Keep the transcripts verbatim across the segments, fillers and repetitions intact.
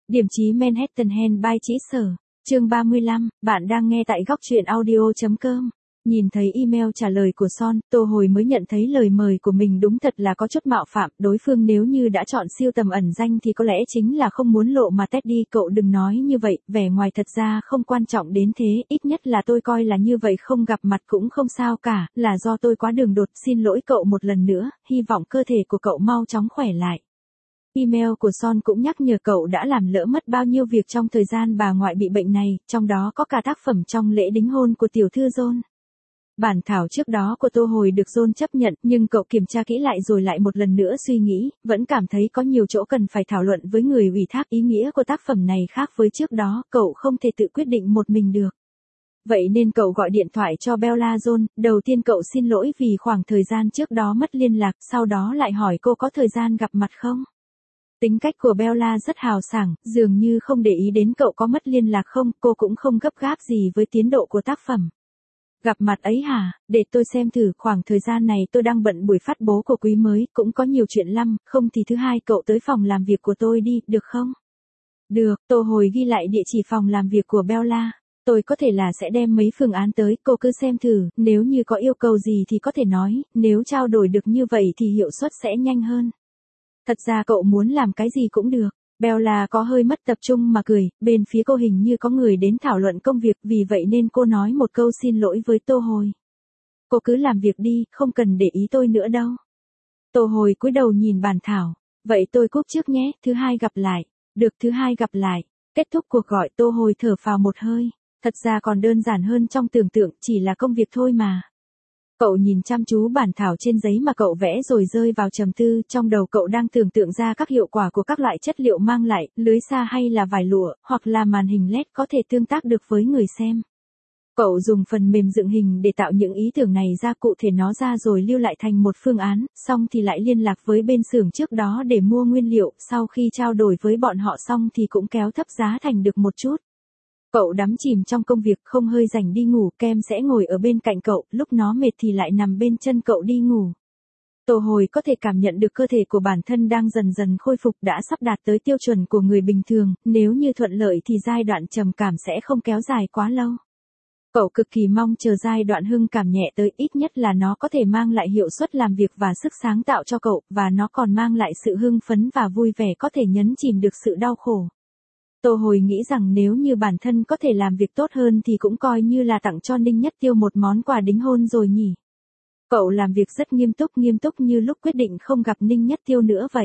Điểm chí Manhattan Handby Chỉ Sở, chương ba mươi lăm, bạn đang nghe tại góc truyện audio.com. Nhìn thấy email trả lời của Son, Tô Hồi mới nhận thấy lời mời của mình đúng thật là có chút mạo phạm, đối phương nếu như đã chọn siêu tầm ẩn danh thì có lẽ chính là không muốn lộ mà test đi, cậu đừng nói như vậy, vẻ ngoài thật ra không quan trọng đến thế, ít nhất là tôi coi là như vậy, không gặp mặt cũng không sao cả, là do tôi quá đường đột, xin lỗi cậu một lần nữa, hy vọng cơ thể của cậu mau chóng khỏe lại. Email của Son cũng nhắc nhở cậu đã làm lỡ mất bao nhiêu việc trong thời gian bà ngoại bị bệnh này, trong đó có cả tác phẩm trong lễ đính hôn của tiểu thư John. Bản thảo trước đó của Tô Hồi được John chấp nhận, nhưng cậu kiểm tra kỹ lại rồi lại một lần nữa suy nghĩ, vẫn cảm thấy có nhiều chỗ cần phải thảo luận với người ủy thác. Ý nghĩa của tác phẩm này khác với trước đó, cậu không thể tự quyết định một mình được. Vậy nên cậu gọi điện thoại cho Bella John, đầu tiên cậu xin lỗi vì khoảng thời gian trước đó mất liên lạc, sau đó lại hỏi cô có thời gian gặp mặt không. Tính cách của Bella rất hào sảng, dường như không để ý đến cậu có mất liên lạc không, cô cũng không gấp gáp gì với tiến độ của tác phẩm. Gặp mặt ấy hả, để tôi xem thử, khoảng thời gian này tôi đang bận buổi phát bố của quý mới, cũng có nhiều chuyện lắm, không thì thứ hai cậu tới phòng làm việc của tôi đi, được không? Được, Tô Hồi ghi lại địa chỉ phòng làm việc của Bella. Tôi có thể là sẽ đem mấy phương án tới, cô cứ xem thử, nếu như có yêu cầu gì thì có thể nói, nếu trao đổi được như vậy thì hiệu suất sẽ nhanh hơn. Thật ra cậu muốn làm cái gì cũng được. Bella có hơi mất tập trung mà cười, bên phía cô hình như có người đến thảo luận công việc, vì vậy nên cô nói một câu xin lỗi với Tô Hồi. Cô cứ làm việc đi, không cần để ý tôi nữa đâu. Tô Hồi cúi đầu nhìn bản thảo, vậy tôi cúp trước nhé, thứ hai gặp lại. Được, thứ hai gặp lại. Kết thúc cuộc gọi, Tô Hồi thở phào một hơi, thật ra còn đơn giản hơn trong tưởng tượng, chỉ là công việc thôi mà. Cậu nhìn chăm chú bản thảo trên giấy mà cậu vẽ rồi rơi vào trầm tư, trong đầu cậu đang tưởng tượng ra các hiệu quả của các loại chất liệu mang lại, lưới xa hay là vải lụa, hoặc là màn hình led có thể tương tác được với người xem. Cậu dùng phần mềm dựng hình để tạo những ý tưởng này ra, cụ thể nó ra rồi lưu lại thành một phương án, xong thì lại liên lạc với bên xưởng trước đó để mua nguyên liệu, sau khi trao đổi với bọn họ xong thì cũng kéo thấp giá thành được một chút. Cậu đắm chìm trong công việc, không hơi rảnh đi ngủ, Kem sẽ ngồi ở bên cạnh cậu, lúc nó mệt thì lại nằm bên chân cậu đi ngủ. Tô Hồi có thể cảm nhận được cơ thể của bản thân đang dần dần khôi phục, đã sắp đạt tới tiêu chuẩn của người bình thường, nếu như thuận lợi thì giai đoạn trầm cảm sẽ không kéo dài quá lâu. Cậu cực kỳ mong chờ giai đoạn hưng cảm nhẹ tới, ít nhất là nó có thể mang lại hiệu suất làm việc và sức sáng tạo cho cậu, và nó còn mang lại sự hưng phấn và vui vẻ có thể nhấn chìm được sự đau khổ. Tô Hồi nghĩ rằng nếu như bản thân có thể làm việc tốt hơn thì cũng coi như là tặng cho Ninh Nhất Tiêu một món quà đính hôn rồi nhỉ. Cậu làm việc rất nghiêm túc, nghiêm túc như lúc quyết định không gặp Ninh Nhất Tiêu nữa vậy.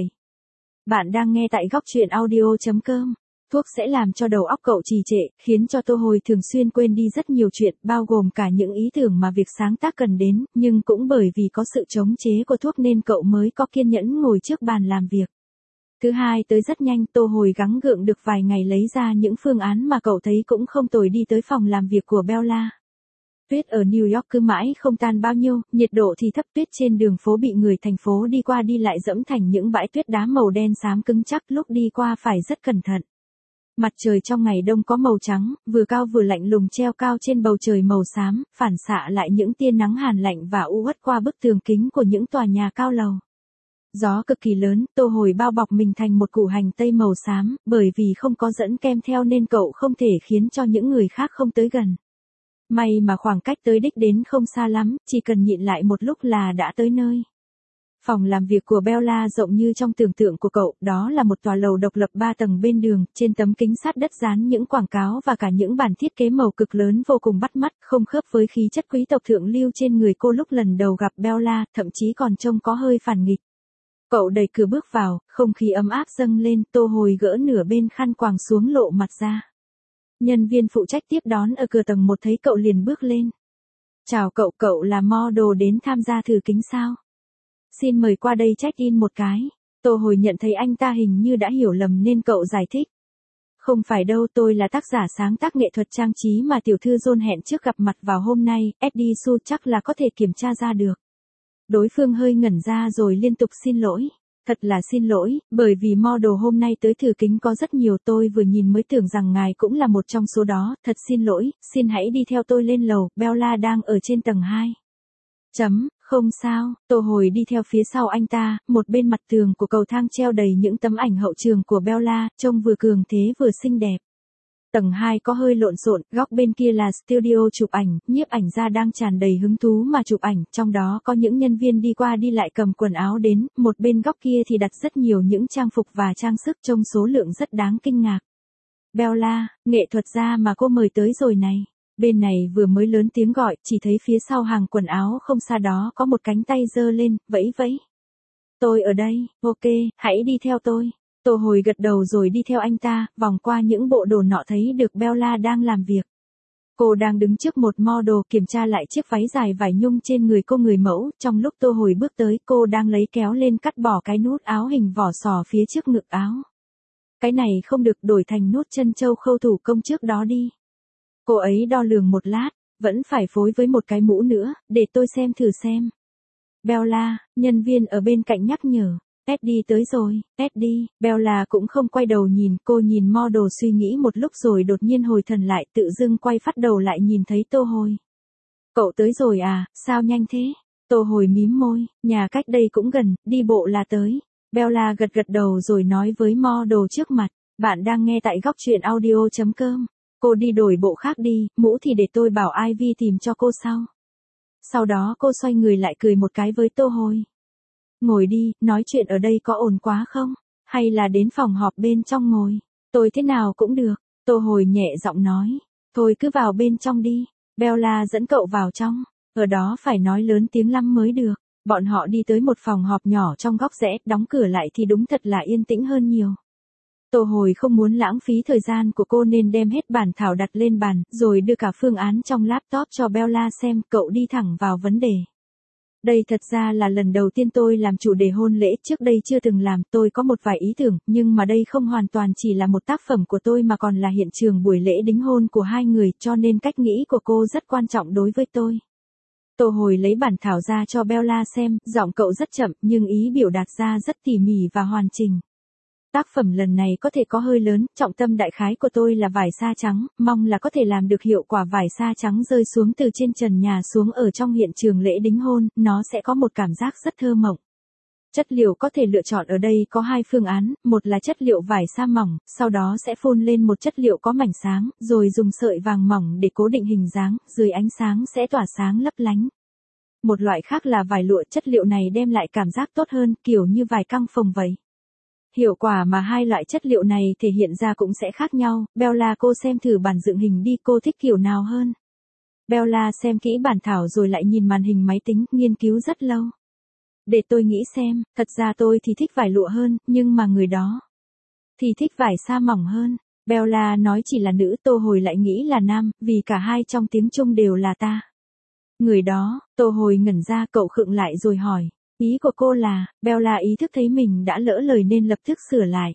Bạn đang nghe tại góc truyện audio.com. Thuốc sẽ làm cho đầu óc cậu trì trệ, khiến cho Tô Hồi thường xuyên quên đi rất nhiều chuyện, bao gồm cả những ý tưởng mà việc sáng tác cần đến, nhưng cũng bởi vì có sự chống chế của thuốc nên cậu mới có kiên nhẫn ngồi trước bàn làm việc. Thứ hai tới rất nhanh, Tô Hồi gắng gượng được vài ngày lấy ra những phương án mà cậu thấy cũng không tồi, đi tới phòng làm việc của Bella. Tuyết ở New York cứ mãi không tan bao nhiêu, nhiệt độ thì thấp, tuyết trên đường phố bị người thành phố đi qua đi lại dẫm thành những bãi tuyết đá màu đen xám cứng chắc, lúc đi qua phải rất cẩn thận. Mặt trời trong ngày đông có màu trắng, vừa cao vừa lạnh lùng treo cao trên bầu trời màu xám, phản xạ lại những tia nắng hàn lạnh và u uất qua bức tường kính của những tòa nhà cao lầu. Gió cực kỳ lớn, Tô Hồi bao bọc mình thành một củ hành tây màu xám, bởi vì không có dẫn kem theo nên cậu không thể khiến cho những người khác không tới gần. May mà khoảng cách tới đích đến không xa lắm, chỉ cần nhịn lại một lúc là đã tới nơi. Phòng làm việc của Bella rộng như trong tưởng tượng của cậu, đó là một tòa lầu độc lập ba tầng bên đường, trên tấm kính sát đất dán những quảng cáo và cả những bản thiết kế màu cực lớn vô cùng bắt mắt, không khớp với khí chất quý tộc thượng lưu trên người cô lúc lần đầu gặp Bella, thậm chí còn trông có hơi phản nghịch. Cậu đẩy cửa bước vào, không khí ấm áp dâng lên, Tô Hồi gỡ nửa bên khăn quàng xuống lộ mặt ra. Nhân viên phụ trách tiếp đón ở cửa tầng một thấy cậu liền bước lên. Chào cậu, cậu là model đến tham gia thử kính sao? Xin mời qua đây check in một cái. Tô Hồi nhận thấy anh ta hình như đã hiểu lầm nên cậu giải thích. Không phải đâu, tôi là tác giả sáng tác nghệ thuật trang trí mà tiểu thư John hẹn trước gặp mặt vào hôm nay, Eddie Su chắc là có thể kiểm tra ra được. Đối phương hơi ngẩn ra rồi liên tục xin lỗi. Thật là xin lỗi, bởi vì model hôm nay tới thử kính có rất nhiều, tôi vừa nhìn mới tưởng rằng ngài cũng là một trong số đó, thật xin lỗi, xin hãy đi theo tôi lên lầu, Bella đang ở trên tầng hai. Chấm, Không sao, Tô Hồi đi theo phía sau anh ta, một bên mặt tường của cầu thang treo đầy những tấm ảnh hậu trường của Bella, trông vừa cường thế vừa xinh đẹp. Tầng hai có hơi lộn xộn, góc bên kia là studio chụp ảnh, nhiếp ảnh gia đang tràn đầy hứng thú mà chụp ảnh, trong đó có những nhân viên đi qua đi lại cầm quần áo đến, một bên góc kia thì đặt rất nhiều những trang phục và trang sức trông số lượng rất đáng kinh ngạc. Bella, nghệ thuật gia mà cô mời tới rồi này. Bên này vừa mới lớn tiếng gọi, chỉ thấy phía sau hàng quần áo không xa đó có một cánh tay giơ lên, vẫy vẫy. Tôi ở đây, ok, hãy đi theo tôi. Tô Hồi gật đầu rồi đi theo anh ta, vòng qua những bộ đồ nọ thấy được Bella đang làm việc. Cô đang đứng trước một model kiểm tra lại chiếc váy dài vải nhung trên người cô người mẫu, trong lúc Tô Hồi bước tới cô đang lấy kéo lên cắt bỏ cái nút áo hình vỏ sò phía trước ngực áo. Cái này không được, đổi thành nút chân châu khâu thủ công trước đó đi. Cô ấy đo lường một lát, vẫn phải phối với một cái mũ nữa, để tôi xem thử xem. Bella, nhân viên ở bên cạnh nhắc nhở. Teddy tới rồi, Teddy. Bella cũng không quay đầu nhìn, cô nhìn model suy nghĩ một lúc rồi đột nhiên hồi thần lại, tự dưng quay phát đầu lại nhìn thấy Tô Hồi. Cậu tới rồi à, sao nhanh thế? Tô Hồi mím môi, nhà cách đây cũng gần, đi bộ là tới. Bella gật gật đầu rồi nói với model trước mặt, bạn đang nghe tại góc truyện audio chấm com. Cô đi đổi bộ khác đi, mũ thì để tôi bảo Ivy tìm cho cô sau. Sau đó cô xoay người lại cười một cái với Tô Hồi. Ngồi đi, nói chuyện ở đây có ổn quá không? Hay là đến phòng họp bên trong ngồi? Tôi thế nào cũng được. Tô Hồi nhẹ giọng nói. Thôi cứ vào bên trong đi. Bella dẫn cậu vào trong. Ở đó phải nói lớn tiếng lắm mới được. Bọn họ đi tới một phòng họp nhỏ trong góc rẽ, đóng cửa lại thì đúng thật là yên tĩnh hơn nhiều. Tô Hồi không muốn lãng phí thời gian của cô nên đem hết bản thảo đặt lên bàn, rồi đưa cả phương án trong laptop cho Bella xem, cậu đi thẳng vào vấn đề. Đây thật ra là lần đầu tiên tôi làm chủ đề hôn lễ, trước đây chưa từng làm, tôi có một vài ý tưởng, nhưng mà đây không hoàn toàn chỉ là một tác phẩm của tôi mà còn là hiện trường buổi lễ đính hôn của hai người, cho nên cách nghĩ của cô rất quan trọng đối với tôi. Tô Hồi lấy bản thảo ra cho Bella xem, giọng cậu rất chậm, nhưng ý biểu đạt ra rất tỉ mỉ và hoàn chỉnh. Tác phẩm lần này có thể có hơi lớn, trọng tâm đại khái của tôi là vải sa trắng, mong là có thể làm được hiệu quả vải sa trắng rơi xuống từ trên trần nhà xuống ở trong hiện trường lễ đính hôn, nó sẽ có một cảm giác rất thơ mộng. Chất liệu có thể lựa chọn ở đây có hai phương án, một là chất liệu vải sa mỏng, sau đó sẽ phun lên một chất liệu có mảnh sáng, rồi dùng sợi vàng mỏng để cố định hình dáng, dưới ánh sáng sẽ tỏa sáng lấp lánh. Một loại khác là vải lụa, chất liệu này đem lại cảm giác tốt hơn, kiểu như vải căng phồng vậy. Hiệu quả mà hai loại chất liệu này thể hiện ra cũng sẽ khác nhau. Bella, cô xem thử bản dựng hình đi, cô thích kiểu nào hơn? Bella xem kỹ bản thảo rồi lại nhìn màn hình máy tính, nghiên cứu rất lâu. Để tôi nghĩ xem, thật ra tôi thì thích vải lụa hơn, nhưng mà người đó thì thích vải sa mỏng hơn. Bella nói chỉ là nữ, Tô Hồi lại nghĩ là nam, vì cả hai trong tiếng Trung đều là ta. Người đó, Tô Hồi ngẩn ra, cậu khựng lại rồi hỏi. Ý của cô là, Bella ý thức thấy mình đã lỡ lời nên lập tức sửa lại.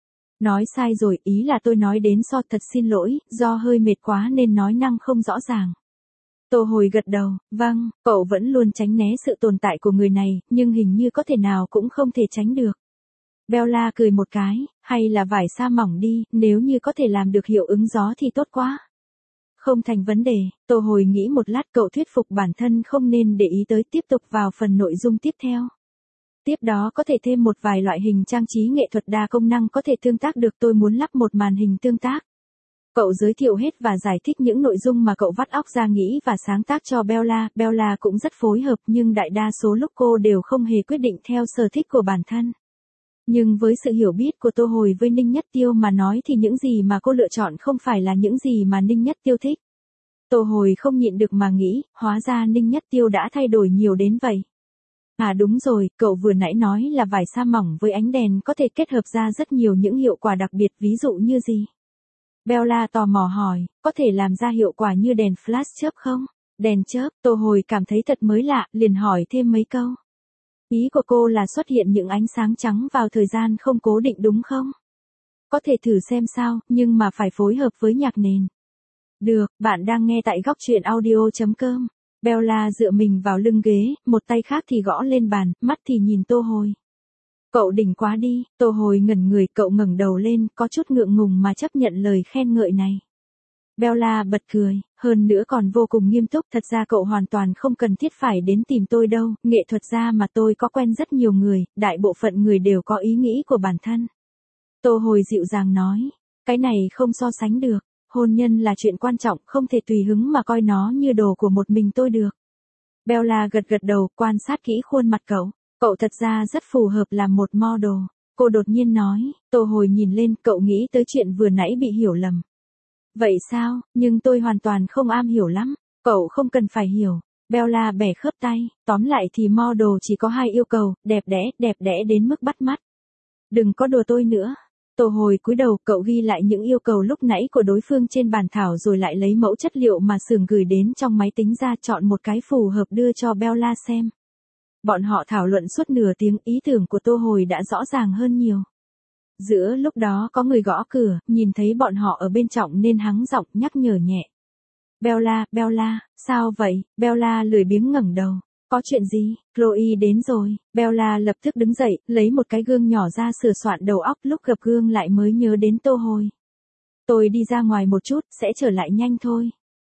Nói sai rồi, ý là tôi nói đến so, thật xin lỗi, do hơi mệt quá nên nói năng không rõ ràng. Tô Hồi gật đầu, vâng, cậu vẫn luôn tránh né sự tồn tại của người này, nhưng hình như có thể nào cũng không thể tránh được. Bella cười một cái, hay là vải sa mỏng đi, nếu như có thể làm được hiệu ứng gió thì tốt quá. Không thành vấn đề, Tô Hồi nghĩ một lát, cậu thuyết phục bản thân không nên để ý tới, tiếp tục vào phần nội dung tiếp theo. Tiếp đó có thể thêm một vài loại hình trang trí nghệ thuật đa công năng có thể tương tác được, tôi muốn lắp một màn hình tương tác. Cậu giới thiệu hết và giải thích những nội dung mà cậu vắt óc ra nghĩ và sáng tác cho Bella. Bella cũng rất phối hợp, nhưng đại đa số lúc cô đều không hề quyết định theo sở thích của bản thân. Nhưng với sự hiểu biết của Tô Hồi với Ninh Nhất Tiêu mà nói thì những gì mà cô lựa chọn không phải là những gì mà Ninh Nhất Tiêu thích. Tô Hồi không nhịn được mà nghĩ, hóa ra Ninh Nhất Tiêu đã thay đổi nhiều đến vậy. À đúng rồi, cậu vừa nãy nói là vải sa mỏng với ánh đèn có thể kết hợp ra rất nhiều những hiệu quả đặc biệt, ví dụ như gì? Bella tò mò hỏi, có thể làm ra hiệu quả như đèn flash chớp không? Đèn chớp, Tô Hồi cảm thấy thật mới lạ, liền hỏi thêm mấy câu. Ý của cô là xuất hiện những ánh sáng trắng vào thời gian không cố định đúng không? Có thể thử xem sao, nhưng mà phải phối hợp với nhạc nền. Được, bạn đang nghe tại góc truyện audio chấm com. Bella dựa mình vào lưng ghế, một tay khác thì gõ lên bàn, mắt thì nhìn Tô Hồi. Cậu đỉnh quá đi, Tô Hồi ngẩn người, cậu ngẩng đầu lên, có chút ngượng ngùng mà chấp nhận lời khen ngợi này. Bella bật cười, hơn nữa còn vô cùng nghiêm túc. Thật ra cậu hoàn toàn không cần thiết phải đến tìm tôi đâu, nghệ thuật gia mà tôi có quen rất nhiều người, đại bộ phận người đều có ý nghĩ của bản thân. Tô Hồi dịu dàng nói, cái này không so sánh được, hôn nhân là chuyện quan trọng, không thể tùy hứng mà coi nó như đồ của một mình tôi được. Bella gật gật đầu, quan sát kỹ khuôn mặt cậu, cậu thật ra rất phù hợp làm một model. Cô đột nhiên nói, Tô Hồi nhìn lên, cậu nghĩ tới chuyện vừa nãy bị hiểu lầm. Vậy sao, nhưng tôi hoàn toàn không am hiểu lắm, cậu không cần phải hiểu. Bella bẻ khớp tay, tóm lại thì model chỉ có hai yêu cầu, đẹp đẽ, đẹp đẽ đến mức bắt mắt. Đừng có đùa tôi nữa. Tô Hồi cúi đầu, cậu ghi lại những yêu cầu lúc nãy của đối phương trên bàn thảo rồi lại lấy mẫu chất liệu mà xưởng gửi đến trong máy tính ra, chọn một cái phù hợp đưa cho Bella xem. Bọn họ thảo luận suốt nửa tiếng, ý tưởng của Tô Hồi đã rõ ràng hơn nhiều. Giữa lúc đó có người gõ cửa, nhìn thấy bọn họ ở bên trong nên hắng giọng nhắc nhở nhẹ. Bella, Bella, sao vậy? Bella lười biếng ngẩng đầu. Có chuyện gì? Chloe đến rồi. Bella lập tức đứng dậy, lấy một cái gương nhỏ ra sửa soạn đầu óc, lúc gặp gương lại mới nhớ đến Tô Hồi. Tôi đi ra ngoài một chút, sẽ trở lại nhanh thôi.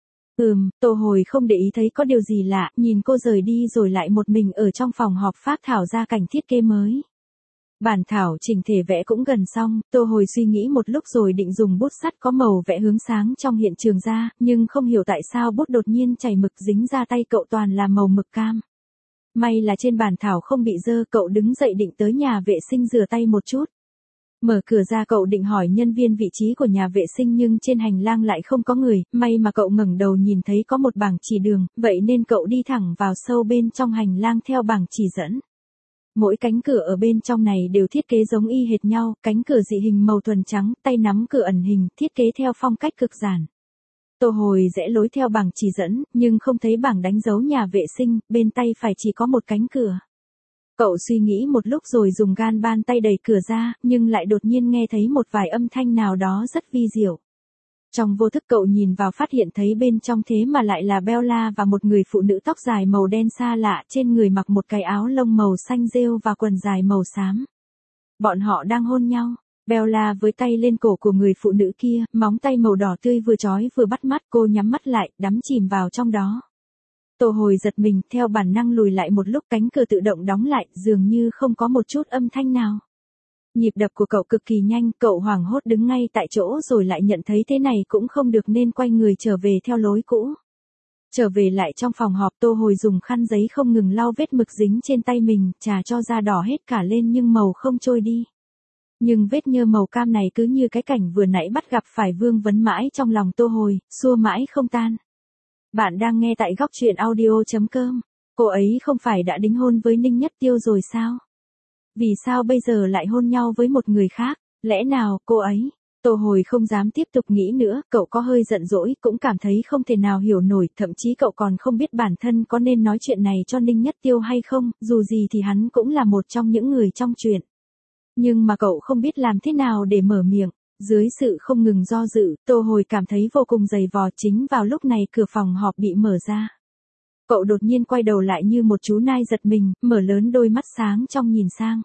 Ừm, Tô Hồi không để ý thấy có điều gì lạ, nhìn cô rời đi rồi lại một mình ở trong phòng họp phác thảo ra cảnh thiết kế mới. Bản thảo chỉnh thể vẽ cũng gần xong, Tô Hồi suy nghĩ một lúc rồi định dùng bút sắt có màu vẽ hướng sáng trong hiện trường ra, nhưng không hiểu tại sao bút đột nhiên chảy mực dính ra tay cậu toàn là màu mực cam. May là trên bản thảo không bị dơ, cậu đứng dậy định tới nhà vệ sinh rửa tay một chút. Mở cửa ra cậu định hỏi nhân viên vị trí của nhà vệ sinh nhưng trên hành lang lại không có người, may mà cậu ngẩng đầu nhìn thấy có một bảng chỉ đường, vậy nên cậu đi thẳng vào sâu bên trong hành lang theo bảng chỉ dẫn. Mỗi cánh cửa ở bên trong này đều thiết kế giống y hệt nhau, cánh cửa dị hình màu thuần trắng, tay nắm cửa ẩn hình, thiết kế theo phong cách cực giản. Tô Hồi rẽ lối theo bảng chỉ dẫn, nhưng không thấy bảng đánh dấu nhà vệ sinh, bên tay phải chỉ có một cánh cửa. Cậu suy nghĩ một lúc rồi dùng gan ban tay đẩy cửa ra, nhưng lại đột nhiên nghe thấy một vài âm thanh nào đó rất vi diệu. Trong vô thức cậu nhìn vào phát hiện thấy bên trong thế mà lại là Bella và một người phụ nữ tóc dài màu đen xa lạ, trên người mặc một cái áo lông màu xanh rêu và quần dài màu xám. Bọn họ đang hôn nhau. Bella với tay lên cổ của người phụ nữ kia, móng tay màu đỏ tươi vừa chói vừa bắt mắt, cô nhắm mắt lại, đắm chìm vào trong đó. Tô Hồi giật mình, theo bản năng lùi lại một lúc, cánh cửa tự động đóng lại, dường như không có một chút âm thanh nào. Nhịp đập của cậu cực kỳ nhanh, cậu hoảng hốt đứng ngay tại chỗ rồi lại nhận thấy thế này cũng không được nên quay người trở về theo lối cũ. Trở về lại trong phòng họp, Tô Hồi dùng khăn giấy không ngừng lau vết mực dính trên tay mình, chà cho da đỏ hết cả lên nhưng màu không trôi đi. Nhưng vết nhơ màu cam này cứ như cái cảnh vừa nãy bắt gặp phải vương vấn mãi trong lòng Tô Hồi, xua mãi không tan. Bạn đang nghe tại góc truyện audio chấm com. Cô ấy không phải đã đính hôn với Ninh Nhất Tiêu rồi sao? Vì sao bây giờ lại hôn nhau với một người khác? Lẽ nào cô ấy? Tô Hồi không dám tiếp tục nghĩ nữa, cậu có hơi giận dỗi, cũng cảm thấy không thể nào hiểu nổi, thậm chí cậu còn không biết bản thân có nên nói chuyện này cho Ninh Nhất Tiêu hay không, dù gì thì hắn cũng là một trong những người trong chuyện. Nhưng mà cậu không biết làm thế nào để mở miệng. Dưới sự không ngừng do dự, Tô Hồi cảm thấy vô cùng dày vò. Chính vào lúc này cửa phòng họp bị mở ra. Cậu đột nhiên quay đầu lại như một chú nai giật mình, mở lớn đôi mắt sáng trong nhìn sang.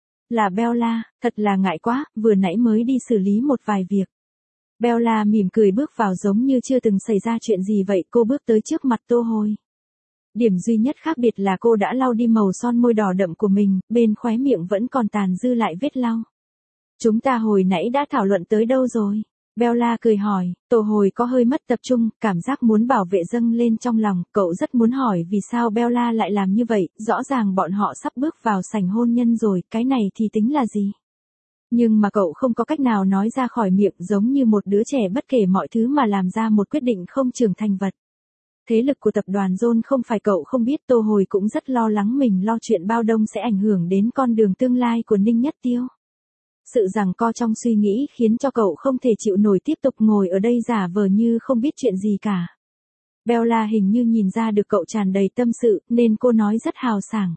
Là Bella, thật là ngại quá, vừa nãy mới đi xử lý một vài việc. Bella mỉm cười bước vào giống như chưa từng xảy ra chuyện gì vậy, cô bước tới trước mặt Tô Hồi. Điểm duy nhất khác biệt là cô đã lau đi màu son môi đỏ đậm của mình, bên khóe miệng vẫn còn tàn dư lại vết lau. Chúng ta hồi nãy đã thảo luận tới đâu rồi? Bella cười hỏi, Tô Hồi có hơi mất tập trung, cảm giác muốn bảo vệ dâng lên trong lòng, cậu rất muốn hỏi vì sao Bella lại làm như vậy, rõ ràng bọn họ sắp bước vào sảnh hôn nhân rồi, cái này thì tính là gì? Nhưng mà cậu không có cách nào nói ra khỏi miệng, giống như một đứa trẻ bất kể mọi thứ mà làm ra một quyết định không trưởng thành vật. Thế lực của tập đoàn John không phải cậu không biết, Tô Hồi cũng rất lo lắng mình lo chuyện bao đông sẽ ảnh hưởng đến con đường tương lai của Ninh Nhất Tiêu. Sự giằng co trong suy nghĩ khiến cho cậu không thể chịu nổi tiếp tục ngồi ở đây giả vờ như không biết chuyện gì cả. Bella hình như nhìn ra được cậu tràn đầy tâm sự, nên cô nói rất hào sảng.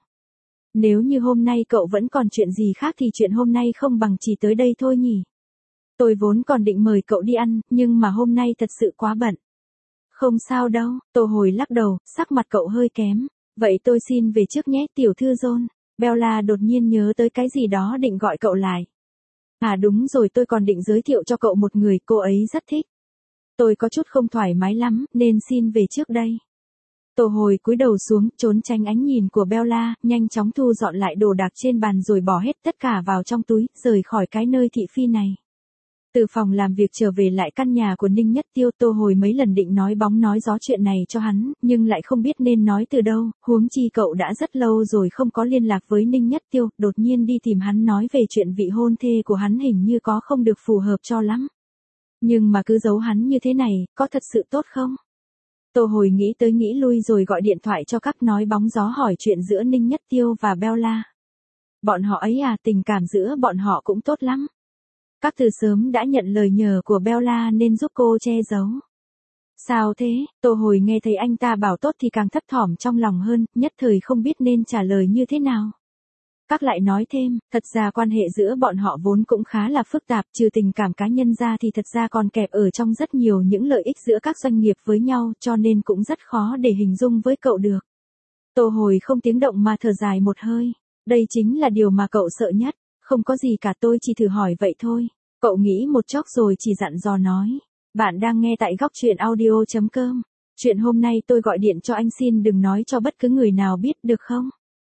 Nếu như hôm nay cậu vẫn còn chuyện gì khác thì chuyện hôm nay không bằng chỉ tới đây thôi nhỉ. Tôi vốn còn định mời cậu đi ăn, nhưng mà hôm nay thật sự quá bận. Không sao đâu, Tô Hồi lắc đầu, sắc mặt cậu hơi kém. Vậy tôi xin về trước nhé, tiểu thư John. Bella đột nhiên nhớ tới cái gì đó định gọi cậu lại. À đúng rồi, tôi còn định giới thiệu cho cậu một người, cô ấy rất thích. Tôi có chút không thoải mái lắm, nên xin về trước đây. Tô Hồi cúi đầu xuống, trốn tránh ánh nhìn của Bella, nhanh chóng thu dọn lại đồ đạc trên bàn rồi bỏ hết tất cả vào trong túi, rời khỏi cái nơi thị phi này. Từ phòng làm việc trở về lại căn nhà của Ninh Nhất Tiêu, Tô Hồi mấy lần định nói bóng nói gió chuyện này cho hắn, nhưng lại không biết nên nói từ đâu, huống chi cậu đã rất lâu rồi không có liên lạc với Ninh Nhất Tiêu, đột nhiên đi tìm hắn nói về chuyện vị hôn thê của hắn hình như có không được phù hợp cho lắm. Nhưng mà cứ giấu hắn như thế này, có thật sự tốt không? Tô Hồi nghĩ tới nghĩ lui rồi gọi điện thoại cho các nói bóng gió hỏi chuyện giữa Ninh Nhất Tiêu và Bella. Bọn họ ấy à, tình cảm giữa bọn họ cũng tốt lắm. Các từ sớm đã nhận lời nhờ của Bella nên giúp cô che giấu. Sao thế? Tô Hồi nghe thấy anh ta bảo tốt thì càng thấp thỏm trong lòng hơn, nhất thời không biết nên trả lời như thế nào. Các lại nói thêm, thật ra quan hệ giữa bọn họ vốn cũng khá là phức tạp, trừ tình cảm cá nhân ra thì thật ra còn kẹp ở trong rất nhiều những lợi ích giữa các doanh nghiệp với nhau, cho nên cũng rất khó để hình dung với cậu được. Tô Hồi không tiếng động mà thở dài một hơi. Đây chính là điều mà cậu sợ nhất. Không có gì cả, tôi chỉ thử hỏi vậy thôi. Cậu nghĩ một chốc rồi chỉ dặn dò nói. Bạn đang nghe tại góc truyện audio chấm com. Chuyện hôm nay tôi gọi điện cho anh, xin đừng nói cho bất cứ người nào biết được không?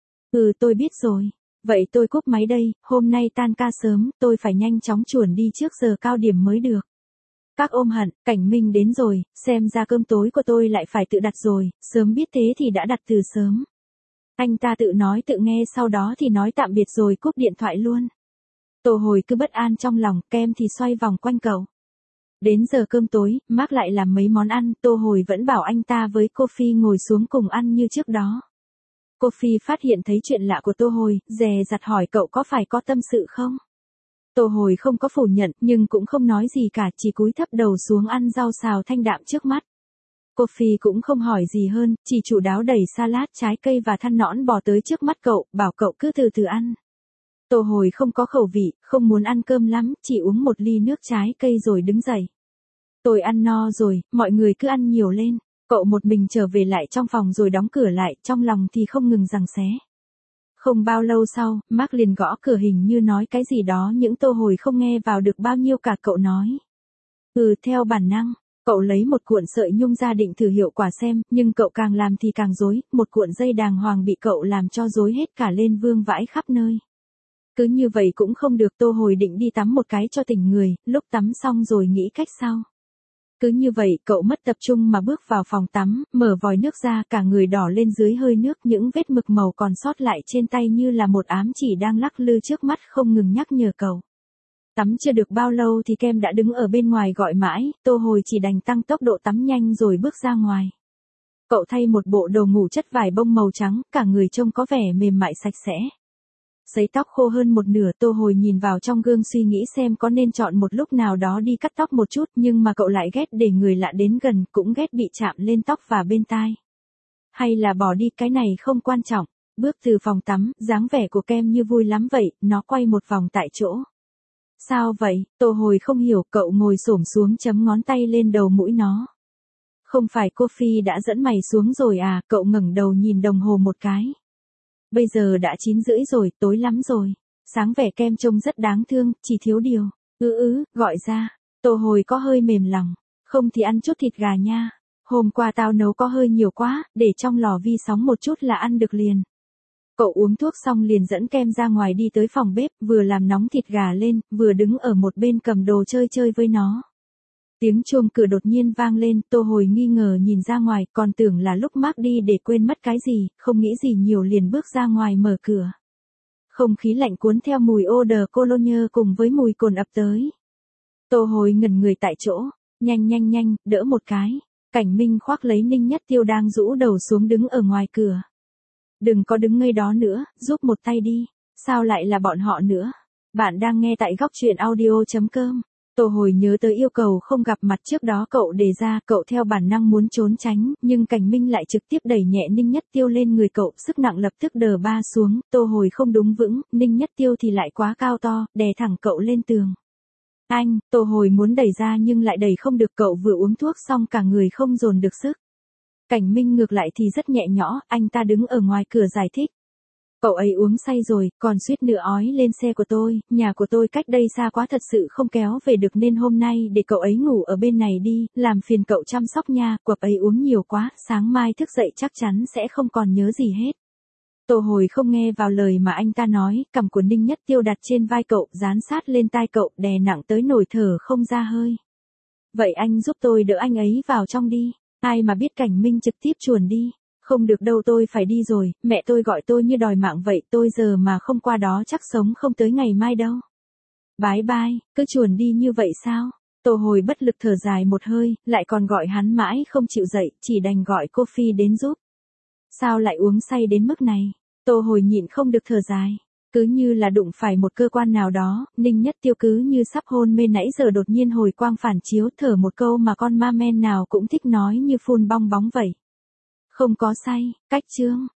Ừ, tôi biết rồi. Vậy tôi cúp máy đây, hôm nay tan ca sớm, tôi phải nhanh chóng chuồn đi trước giờ cao điểm mới được. Các ôm hận, Cảnh Minh đến rồi, xem ra cơm tối của tôi lại phải tự đặt rồi, sớm biết thế thì đã đặt từ sớm. Anh ta tự nói tự nghe, sau đó thì nói tạm biệt rồi cúp điện thoại luôn. Tô Hồi cứ bất an trong lòng, kem thì xoay vòng quanh cậu. Đến giờ cơm tối, Mark lại làm mấy món ăn, Tô Hồi vẫn bảo anh ta với cô Phi ngồi xuống cùng ăn như trước đó. Cô Phi phát hiện thấy chuyện lạ của Tô Hồi, dè dặt hỏi cậu có phải có tâm sự không? Tô Hồi không có phủ nhận, nhưng cũng không nói gì cả, chỉ cúi thấp đầu xuống ăn rau xào thanh đạm trước mắt. Cô Phi cũng không hỏi gì hơn, chỉ chu đáo đẩy salad, trái cây và than nõn bò tới trước mắt cậu, bảo cậu cứ từ từ ăn. Tô Hồi không có khẩu vị, không muốn ăn cơm lắm, chỉ uống một ly nước trái cây rồi đứng dậy. Tôi ăn no rồi, mọi người cứ ăn nhiều lên. Cậu một mình trở về lại trong phòng rồi đóng cửa lại, trong lòng thì không ngừng giằng xé. Không bao lâu sau, Mark liền gõ cửa, hình như nói cái gì đó những Tô Hồi không nghe vào được bao nhiêu cả. Cậu nói. Ừ, theo bản năng. Cậu lấy một cuộn sợi nhung ra định thử hiệu quả xem, nhưng cậu càng làm thì càng rối, một cuộn dây đàng hoàng bị cậu làm cho rối hết cả lên, vương vãi khắp nơi. Cứ như vậy cũng không được, Tô Hồi định đi tắm một cái cho tỉnh người, lúc tắm xong rồi nghĩ cách sau. Cứ như vậy, cậu mất tập trung mà bước vào phòng tắm, mở vòi nước ra, cả người đỏ lên dưới hơi nước, những vết mực màu còn sót lại trên tay như là một ám chỉ đang lắc lư trước mắt không ngừng nhắc nhở cậu. Tắm chưa được bao lâu thì Kem đã đứng ở bên ngoài gọi mãi, Tô Hồi chỉ đành tăng tốc độ tắm nhanh rồi bước ra ngoài. Cậu thay một bộ đồ ngủ chất vải bông màu trắng, cả người trông có vẻ mềm mại sạch sẽ. Sấy tóc khô hơn một nửa, Tô Hồi nhìn vào trong gương suy nghĩ xem có nên chọn một lúc nào đó đi cắt tóc một chút, nhưng mà cậu lại ghét để người lạ đến gần, cũng ghét bị chạm lên tóc và bên tai. Hay là bỏ đi, cái này không quan trọng. Bước từ phòng tắm, dáng vẻ của Kem như vui lắm vậy, nó quay một vòng tại chỗ. Sao vậy? Tô Hồi không hiểu, cậu ngồi xổm xuống chấm ngón tay lên đầu mũi nó. Không phải cô Phi đã dẫn mày xuống rồi à? Cậu ngẩng đầu nhìn đồng hồ một cái. Bây giờ đã chín rưỡi rồi, tối lắm rồi. Sáng vẻ Kem trông rất đáng thương, chỉ thiếu điều. Ừ ừ, gọi ra. Tô Hồi có hơi mềm lòng. Không thì ăn chút thịt gà nha. Hôm qua tao nấu có hơi nhiều quá, để trong lò vi sóng một chút là ăn được liền. Cậu uống thuốc xong liền dẫn Kem ra ngoài đi tới phòng bếp, vừa làm nóng thịt gà lên, vừa đứng ở một bên cầm đồ chơi chơi với nó. Tiếng chuông cửa đột nhiên vang lên, Tô Hồi nghi ngờ nhìn ra ngoài, còn tưởng là lúc Mark đi để quên mất cái gì, không nghĩ gì nhiều liền bước ra ngoài mở cửa. Không khí lạnh cuốn theo mùi eau de cologne cùng với mùi cồn ập tới. Tô Hồi ngẩn người tại chỗ, nhanh nhanh nhanh, đỡ một cái. Cảnh Minh khoác lấy Ninh Nhất Tiêu đang rũ đầu xuống đứng ở ngoài cửa. Đừng có đứng ngây đó nữa, giúp một tay đi. Sao lại là bọn họ nữa? Bạn đang nghe tại góc truyện audio chấm com. Tô Hồi nhớ tới yêu cầu không gặp mặt trước đó cậu đề ra, cậu theo bản năng muốn trốn tránh, nhưng Cảnh Minh lại trực tiếp đẩy nhẹ Ninh Nhất Tiêu lên người cậu, sức nặng lập tức đờ ba xuống, Tô Hồi không đúng vững, Ninh Nhất Tiêu thì lại quá cao to, đè thẳng cậu lên tường. Anh, Tô Hồi muốn đẩy ra nhưng lại đẩy không được, cậu vừa uống thuốc xong cả người không dồn được sức. Cảnh Minh ngược lại thì rất nhẹ nhõ, anh ta đứng ở ngoài cửa giải thích. Cậu ấy uống say rồi, còn suýt nữa ói lên xe của tôi, nhà của tôi cách đây xa quá thật sự không kéo về được nên hôm nay để cậu ấy ngủ ở bên này đi, làm phiền cậu chăm sóc nha, quặp ấy uống nhiều quá, sáng mai thức dậy chắc chắn sẽ không còn nhớ gì hết. Tô Hồi không nghe vào lời mà anh ta nói, cằm của Ninh Nhất Tiêu đặt trên vai cậu, dán sát lên tai cậu, đè nặng tới nổi thở không ra hơi. Vậy anh giúp tôi đỡ anh ấy vào trong đi, ai mà biết Cảnh Minh trực tiếp chuồn đi. Không được đâu, tôi phải đi rồi, mẹ tôi gọi tôi như đòi mạng vậy, tôi giờ mà không qua đó chắc sống không tới ngày mai đâu. Bái bai, cứ chuồn đi như vậy sao? Tô Hồi bất lực thở dài một hơi, lại còn gọi hắn mãi không chịu dậy, chỉ đành gọi cô Phi đến giúp. Sao lại uống say đến mức này? Tô Hồi nhịn không được thở dài. Cứ như là đụng phải một cơ quan nào đó, Ninh Nhất Tiêu cứ như sắp hôn mê nãy giờ đột nhiên hồi quang phản chiếu, thở một câu mà con ma men nào cũng thích nói như phun bong bóng vậy. Không có say, cách chương.